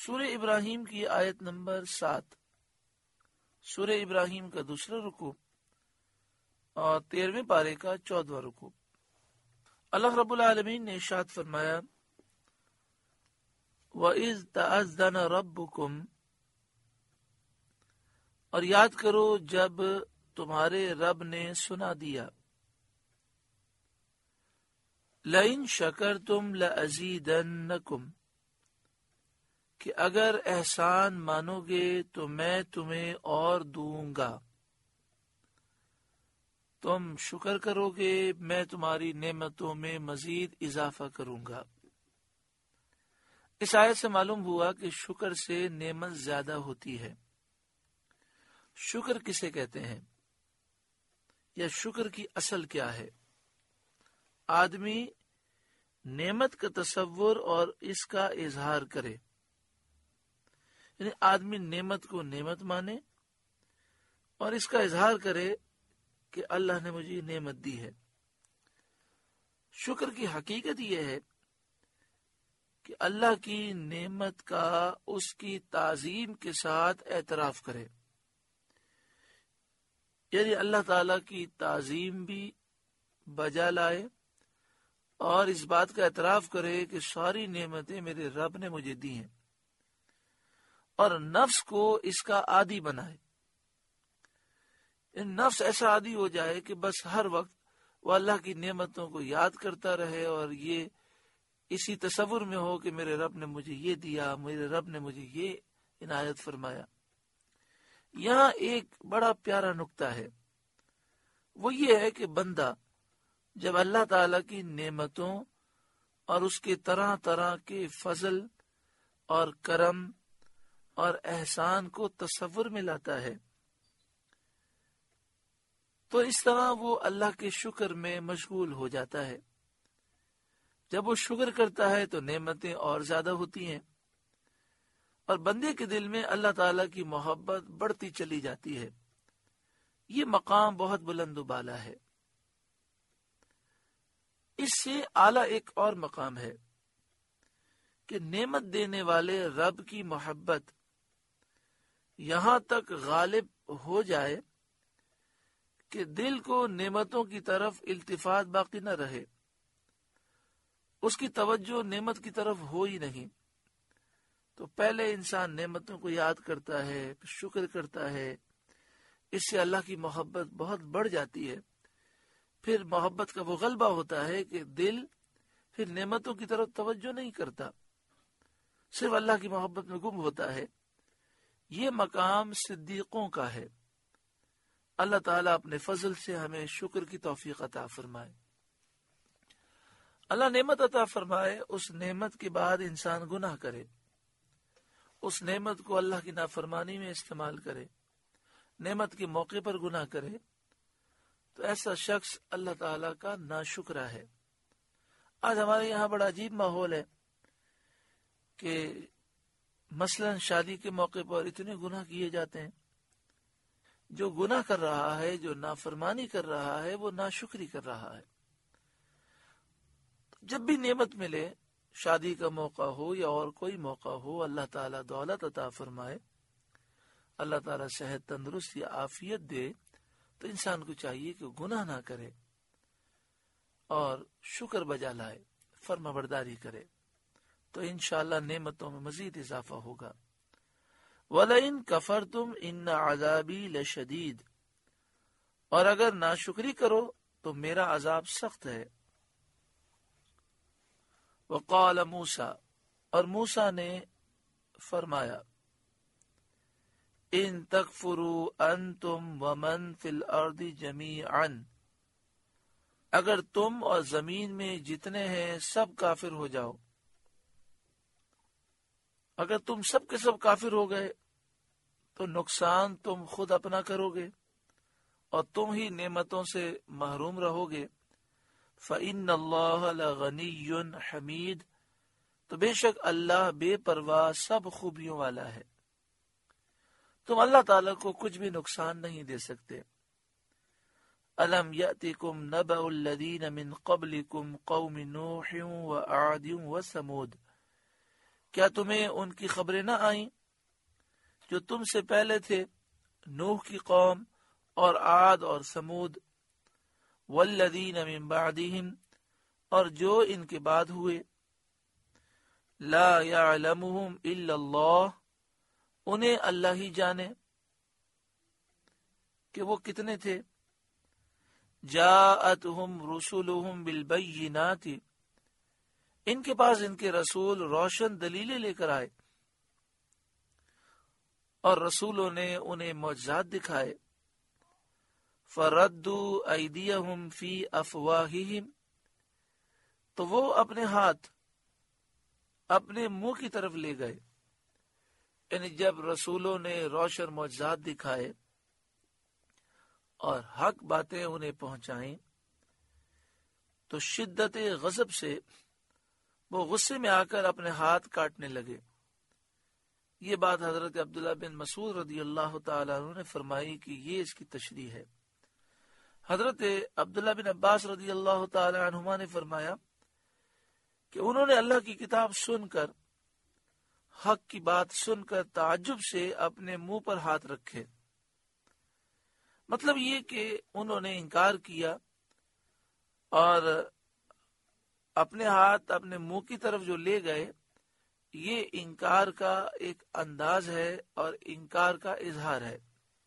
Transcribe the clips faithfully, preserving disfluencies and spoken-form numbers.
سورہ ابراہیم کی آیت نمبر سات، سورہ ابراہیم کا دوسرا رکوع اور تیرہویں پارے کا چودواں رکوع۔ اللہ رب العالمین نے ارشاد فرمایا وَإِذْ تَأَذَّنَ رَبُّكُمْ، اور یاد کرو جب تمہارے رب نے سنا دیا، لَإِن شَكَرْتُمْ لَأَزِيدَنَّكُمْ، کہ اگر احسان مانو گے تو میں تمہیں اور دوں گا، تم شکر کرو گے میں تمہاری نعمتوں میں مزید اضافہ کروں گا۔ اس آیت سے معلوم ہوا کہ شکر سے نعمت زیادہ ہوتی ہے۔ شکر کسے کہتے ہیں یا شکر کی اصل کیا ہے؟ آدمی نعمت کا تصور اور اس کا اظہار کرے، یعنی آدمی نعمت کو نعمت مانے اور اس کا اظہار کرے کہ اللہ نے مجھے نعمت دی ہے۔ شکر کی حقیقت یہ ہے کہ اللہ کی نعمت کا اس کی تعظیم کے ساتھ اعتراف کرے، یعنی اللہ تعالی کی تعظیم بھی بجا لائے اور اس بات کا اعتراف کرے کہ ساری نعمتیں میرے رب نے مجھے دی ہیں، اور نفس کو اس کا عادی بنائے، نفس ایسا عادی ہو جائے کہ بس ہر وقت وہ اللہ کی نعمتوں کو یاد کرتا رہے اور یہ اسی تصور میں ہو کہ میرے رب نے مجھے یہ دیا، میرے رب نے مجھے یہ عنایت فرمایا۔ یہاں ایک بڑا پیارا نکتہ ہے، وہ یہ ہے کہ بندہ جب اللہ تعالی کی نعمتوں اور اس کے طرح طرح کے فضل اور کرم اور احسان کو تصور میں لاتا ہے تو اس طرح وہ اللہ کے شکر میں مشغول ہو جاتا ہے۔ جب وہ شکر کرتا ہے تو نعمتیں اور زیادہ ہوتی ہیں اور بندے کے دل میں اللہ تعالیٰ کی محبت بڑھتی چلی جاتی ہے۔ یہ مقام بہت بلند و بالا ہے۔ اس سے اعلیٰ ایک اور مقام ہے کہ نعمت دینے والے رب کی محبت یہاں تک غالب ہو جائے کہ دل کو نعمتوں کی طرف التفات باقی نہ رہے، اس کی توجہ نعمت کی طرف ہو ہی نہیں۔ تو پہلے انسان نعمتوں کو یاد کرتا ہے، شکر کرتا ہے، اس سے اللہ کی محبت بہت بڑھ جاتی ہے۔ پھر محبت کا وہ غلبہ ہوتا ہے کہ دل پھر نعمتوں کی طرف توجہ نہیں کرتا، صرف اللہ کی محبت میں گم ہوتا ہے۔ یہ مقام صدیقوں کا ہے۔ اللہ تعالیٰ اپنے فضل سے ہمیں شکر کی توفیق عطا فرمائے۔ اللہ نعمت عطا فرمائے، اس نعمت کے بعد انسان گناہ کرے، اس نعمت کو اللہ کی نافرمانی میں استعمال کرے، نعمت کے موقع پر گناہ کرے، تو ایسا شخص اللہ تعالیٰ کا ناشکرا ہے۔ آج ہمارے یہاں بڑا عجیب ماحول ہے کہ مثلا شادی کے موقع پر اتنے گناہ کیے جاتے ہیں۔ جو گناہ کر رہا ہے، جو نافرمانی کر رہا ہے، وہ ناشکری کر رہا ہے۔ جب بھی نعمت ملے، شادی کا موقع ہو یا اور کوئی موقع ہو، اللہ تعالیٰ دولت عطا فرمائے، اللہ تعالیٰ صحت تندرست یا عافیت دے، تو انسان کو چاہیے کہ گناہ نہ کرے اور شکر بجا لائے، فرما برداری کرے، تو انشاءاللہ نعمتوں میں مزید اضافہ ہوگا۔ وَلَئِن كَفَرْتُمْ إِنَّ عَذَابِي لَشَدِيدٌ، اور اگر ناشکری کرو تو میرا عذاب سخت ہے۔ وقال موسیٰ، اور موسیٰ نے فرمایا، ان تکفروا انتم ومن فی الارض جمیعا، اگر تم اور زمین میں جتنے ہیں سب کافر ہو جاؤ، اگر تم سب کے سب کافر ہو گئے تو نقصان تم خود اپنا کرو گے اور تم ہی نعمتوں سے محروم رہو گے۔ فَإِنَّ اللَّهَ لَغَنِيٌّ حَمِيدٌ، تو بے شک اللہ بے پرواہ سب خوبیوں والا ہے، تم اللہ تعالیٰ کو کچھ بھی نقصان نہیں دے سکتے۔ أَلَمْ يَأْتِكُمْ نَبَأُ الَّذِينَ مِنْ قَبْلِكُمْ قَوْمِ نُوحٍ وَعَادٍ وَثَمُودَ، کیا تمہیں ان کی خبریں نہ آئیں جو تم سے پہلے تھے، نوح کی قوم اور عاد اور سمود، والذین من بعدہم، اور جو ان کے بعد ہوئے، لا یعلمہم الا اللہ، انہیں اللہ ہی جانے کہ وہ کتنے تھے، جاءتہم رسلہم بالبینات، ان کے پاس ان کے رسول روشن دلیلیں لے کر آئے، اور رسولوں نے انہیں معجزات دکھائے، فردوا ایدیہم فی افواہہم، تو وہ اپنے ہاتھ اپنے منہ کی طرف لے گئے، یعنی جب رسولوں نے روشن معجزات دکھائے اور حق باتیں انہیں پہنچائیں تو شدت غضب سے وہ غصے میں آ کر اپنے ہاتھ کاٹنے لگے۔ یہ بات حضرت عبداللہ بن مسعود رضی اللہ تعالیٰ عنہ نے فرمائی کہ یہ اس کی تشریح ہے۔ حضرت عبداللہ بن عباس رضی اللہ تعالیٰ عنہما نے فرمایا کہ انہوں نے اللہ کی کتاب سن کر، حق کی بات سن کر تعجب سے اپنے منہ پر ہاتھ رکھے، مطلب یہ کہ انہوں نے انکار کیا اور اپنے ہاتھ اپنے منہ کی طرف جو لے گئے، یہ انکار کا ایک انداز ہے اور انکار کا اظہار ہے۔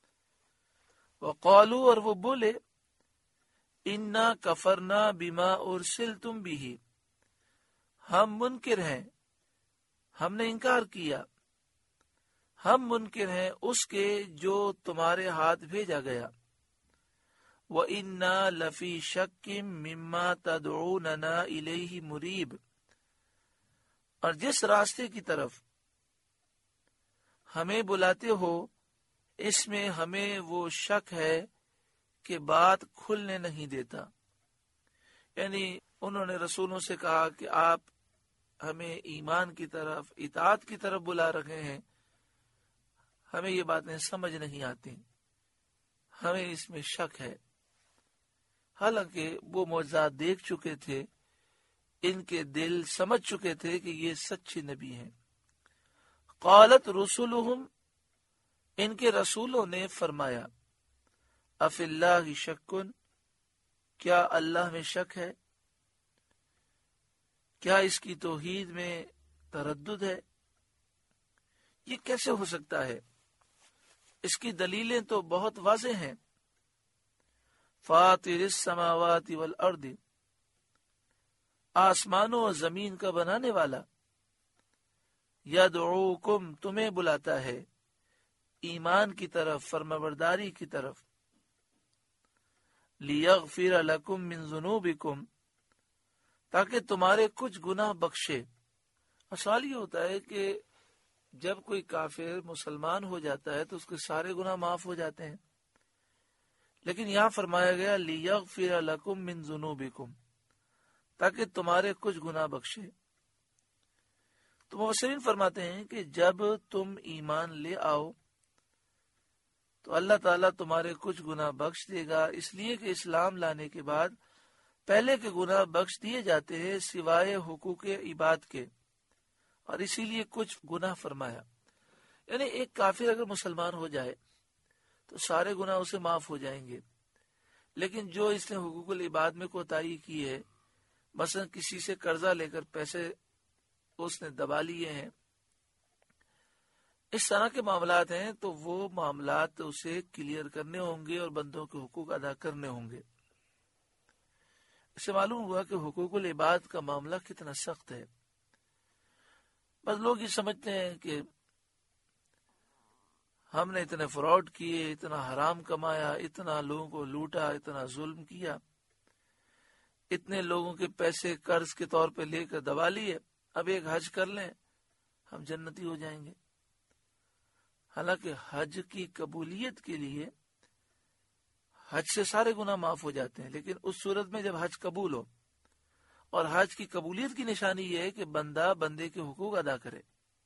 وقالو، اور وہ بولے، انا کفرنا بما ارسلتم بہ، ہم منکر ہیں، ہم نے انکار کیا، ہم منکر ہیں اس کے جو تمہارے ہاتھ بھیجا گیا، وَإِنَّا لَفِي شَكٍّ مِّمَّا تَدْعُونَنَا إِلَيْهِ مُرِيبٍ، اور جس راستے کی طرف ہمیں بلاتے ہو اس میں ہمیں وہ شک ہے کہ بات کھلنے نہیں دیتا، یعنی انہوں نے رسولوں سے کہا کہ آپ ہمیں ایمان کی طرف، اطاعت کی طرف بلا رہے ہیں، ہمیں یہ باتیں سمجھ نہیں آتی، ہمیں اس میں شک ہے، حالانکہ وہ معجزات دیکھ چکے تھے، ان کے دل سمجھ چکے تھے کہ یہ سچے نبی ہیں۔ قالت رسلہم، ان کے رسولوں نے فرمایا، اف اللہ شکن، کیا اللہ میں شک ہے، کیا اس کی توحید میں تردد ہے؟ یہ کیسے ہو سکتا ہے؟ اس کی دلیلیں تو بہت واضح ہیں۔ فاطر السماوات والارض، آسمانوں اور زمین کا بنانے والا، یدعوکم، تمہیں بلاتا ہے، ایمان کی طرف، فرمانبرداری کی طرف، لیغفر لکم من ذنوبکم، تاکہ تمہارے کچھ گناہ بخشے۔ اور سوال یہ ہوتا ہے کہ جب کوئی کافر مسلمان ہو جاتا ہے تو اس کے سارے گناہ معاف ہو جاتے ہیں، لیکن یہاں فرمایا گیا لیغفر لکم من ذنوبکم، تاکہ تمہارے کچھ گناہ بخشے۔ تو مفسرین فرماتے ہیں کہ جب تم ایمان لے آؤ تو اللہ تعالیٰ تمہارے کچھ گناہ بخش دے گا، اس لیے کہ اسلام لانے کے بعد پہلے کے گناہ بخش دیے جاتے ہیں سوائے حقوق عباد کے، اور اسی لیے کچھ گناہ فرمایا۔ یعنی ایک کافر اگر مسلمان ہو جائے تو سارے گناہ اسے معاف ہو جائیں گے، لیکن جو اس نے حقوق العباد میں کوتاہی کی ہے، مثلا کسی سے قرضہ لے کر پیسے اس نے دبا لیے ہیں، اس طرح کے معاملات ہیں، تو وہ معاملات اسے کلیئر کرنے ہوں گے اور بندوں کے حقوق ادا کرنے ہوں گے۔ اس سے معلوم ہوا کہ حقوق العباد کا معاملہ کتنا سخت ہے۔ بس لوگ یہ سمجھتے ہیں کہ ہم نے اتنے فراڈ کیے، اتنا حرام کمایا، اتنا لوگوں کو لوٹا، اتنا ظلم کیا، اتنے لوگوں کے پیسے قرض کے طور پہ لے کر دبا لیے، اب ایک حج کر لیں ہم جنتی ہو جائیں گے۔ حالانکہ حج کی قبولیت کے لیے حج سے سارے گناہ معاف ہو جاتے ہیں، لیکن اس صورت میں جب حج قبول ہو، اور حج کی قبولیت کی نشانی یہ ہے کہ بندہ بندے کے حقوق ادا کرے۔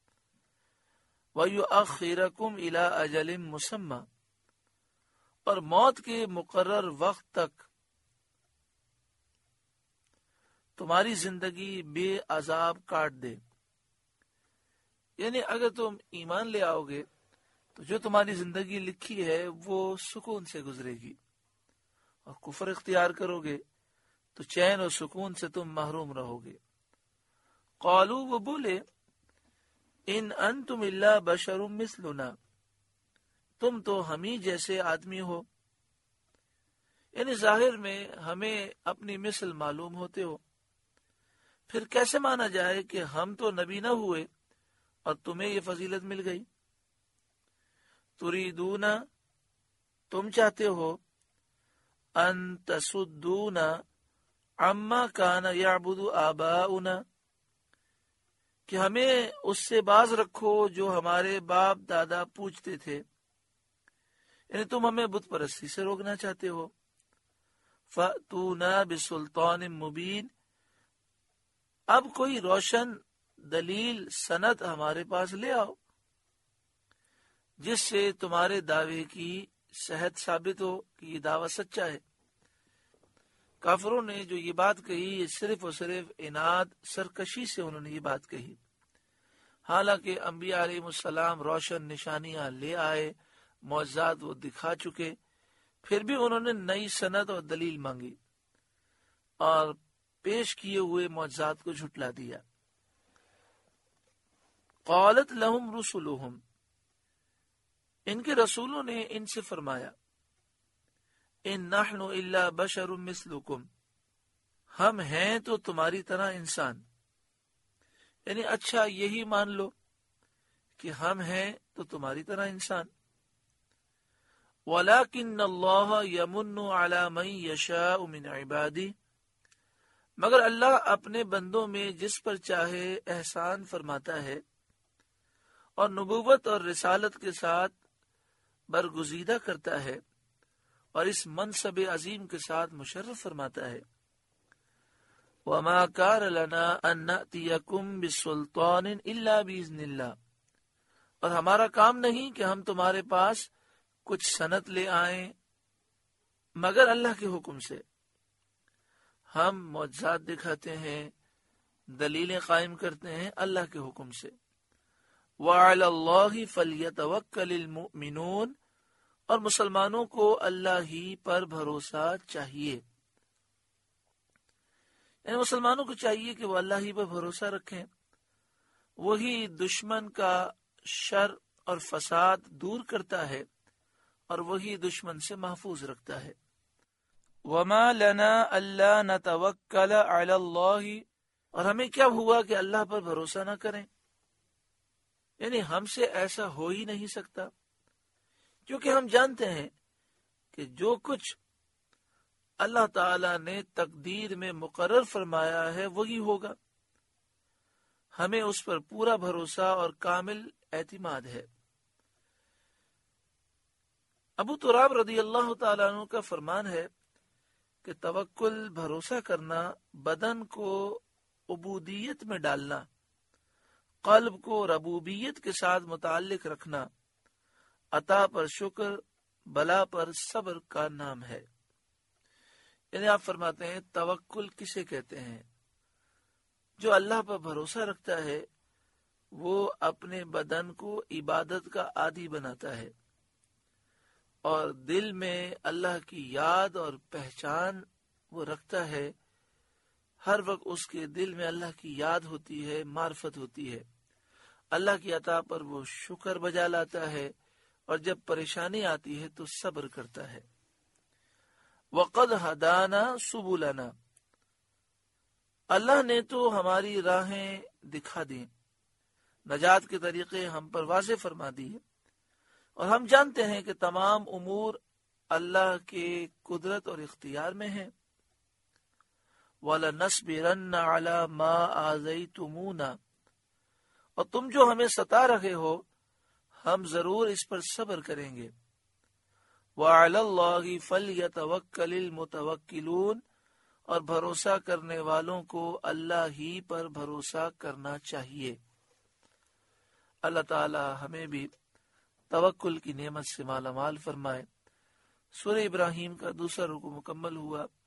وَيُؤَخِّرَكُمْ إِلَىٰ أَجَلٍ مُّسَمًّى، اور موت کے مقرر وقت تک تمہاری زندگی بے عذاب کاٹ دے۔ یعنی اگر تم ایمان لے آؤ گے تو جو تمہاری زندگی لکھی ہے وہ سکون سے گزرے گی، اور کفر اختیار کرو گے تو چین اور سکون سے تم محروم رہو گے۔ قالو، وہ بولے، ان انتم الا بشر مثلنا، تم تو ہم ہی جیسے آدمی ہو، یعنی ظاہر میں ہمیں اپنی مثل معلوم ہوتے ہو، پھر کیسے مانا جائے کہ ہم تو نبی نہ ہوئے اور تمہیں یہ فضیلت مل گئی؟ تریدون، تم چاہتے ہو، ان تصدونا عما کان یعبد آباؤنا، کہ ہمیں اس سے باز رکھو جو ہمارے باپ دادا پوجتے تھے، یعنی تم ہمیں بت پرستی سے روکنا چاہتے ہو۔ فَأْتُونَا بِسُلْطَانٍ مُبِينٍ، اب کوئی روشن دلیل سند ہمارے پاس لے آؤ جس سے تمہارے دعوے کی صحت ثابت ہو کہ یہ دعویٰ سچا ہے۔ کافروں نے جو یہ بات کہی، یہ صرف اور صرف اناد سرکشی سے انہوں نے یہ بات کہی، حالانکہ انبیاء علیہ السلام روشن نشانیاں لے آئے، معجزات وہ دکھا چکے، پھر بھی انہوں نے نئی سند اور دلیل مانگی اور پیش کیے ہوئے معجزات کو جھٹلا دیا۔ قالت لہم رسلہم، ان کے رسولوں نے ان سے فرمایا، ان نحن الا بشر مثلکم، ہم ہیں تو تمہاری طرح انسان، یعنی اچھا یہی مان لو کہ ہم ہیں تو تمہاری طرح انسان۔ وَلَكِنَّ اللَّهَ يَمُنُّ عَلَى مَن يَشَاءُ مِنْ عِبَادِهِ، مگر اللہ اپنے بندوں میں جس پر چاہے احسان فرماتا ہے اور نبوت اور رسالت کے ساتھ برگزیدہ کرتا ہے اور اس منصب عظیم کے ساتھ مشرف فرماتا ہے۔ وَمَا كَانَ لَنَا أَن نَأْتِيَكُمْ بِسُلْطَانٍ إِلَّا بِإِذْنِ اللَّهِ، اور ہمارا کام نہیں کہ ہم تمہارے پاس کچھ سند لے آئیں مگر اللہ کے حکم سے۔ ہم معجزات دکھاتے ہیں، دلیلیں قائم کرتے ہیں اللہ کے حکم سے۔ وَعَلَى اللَّهِ فَلْيَتَوَكَّلِ الْمُؤْمِنُونَ، اور مسلمانوں کو اللہ ہی پر بھروسہ چاہیے، یعنی مسلمانوں کو چاہیے کہ وہ اللہ ہی پر بھروسہ رکھیں، وہی دشمن کا شر اور فساد دور کرتا ہے اور وہی دشمن سے محفوظ رکھتا ہے۔ وَمَا لَنَا أَلَّا نَتَوَكَّلَ عَلَى اللَّهِ، اور ہمیں کیا ہوا کہ اللہ پر بھروسہ نہ کریں، یعنی ہم سے ایسا ہو ہی نہیں سکتا، کیونکہ ہم جانتے ہیں کہ جو کچھ اللہ تعالی نے تقدیر میں مقرر فرمایا ہے وہی ہوگا، ہمیں اس پر پورا بھروسہ اور کامل اعتماد ہے۔ ابو تراب رضی اللہ تعالیٰ عنہ کا فرمان ہے کہ توکل، بھروسہ کرنا، بدن کو عبودیت میں ڈالنا، قلب کو ربوبیت کے ساتھ متعلق رکھنا، عطا پر شکر، بلا پر صبر کا نام ہے۔ یعنی آپ فرماتے ہیں توکل کسے کہتے ہیں؟ جو اللہ پر بھروسہ رکھتا ہے وہ اپنے بدن کو عبادت کا عادی بناتا ہے اور دل میں اللہ کی یاد اور پہچان وہ رکھتا ہے، ہر وقت اس کے دل میں اللہ کی یاد ہوتی ہے، معرفت ہوتی ہے، اللہ کی عطا پر وہ شکر بجا لاتا ہے، اور جب پریشانی آتی ہے تو صبر کرتا ہے۔ وَقَدْ هَدَانَا سُبُلَنَا، اللہ نے تو ہماری راہیں دکھا دیں، نجات کے طریقے ہم پر واضح فرما دیے، اور ہم جانتے ہیں کہ تمام امور اللہ کے قدرت اور اختیار میں ہیں۔ وَلَنَصْبِرَنَّ عَلَى مَا آذَيْتُمُونَا، اور تم جو ہمیں ستا رہے ہو ہم ضرور اس پر صبر کریں گے۔ وَعَلَى اللَّهِ فَلْيَتَوَكَّلِ الْمُتَوَكِّلُونَ، اور بھروسہ کرنے والوں کو اللہ ہی پر بھروسہ کرنا چاہیے۔ اللہ تعالی ہمیں بھی توکل کی نعمت سے مالا مال فرمائے۔ سورہ ابراہیم کا دوسرا رکوع مکمل ہوا۔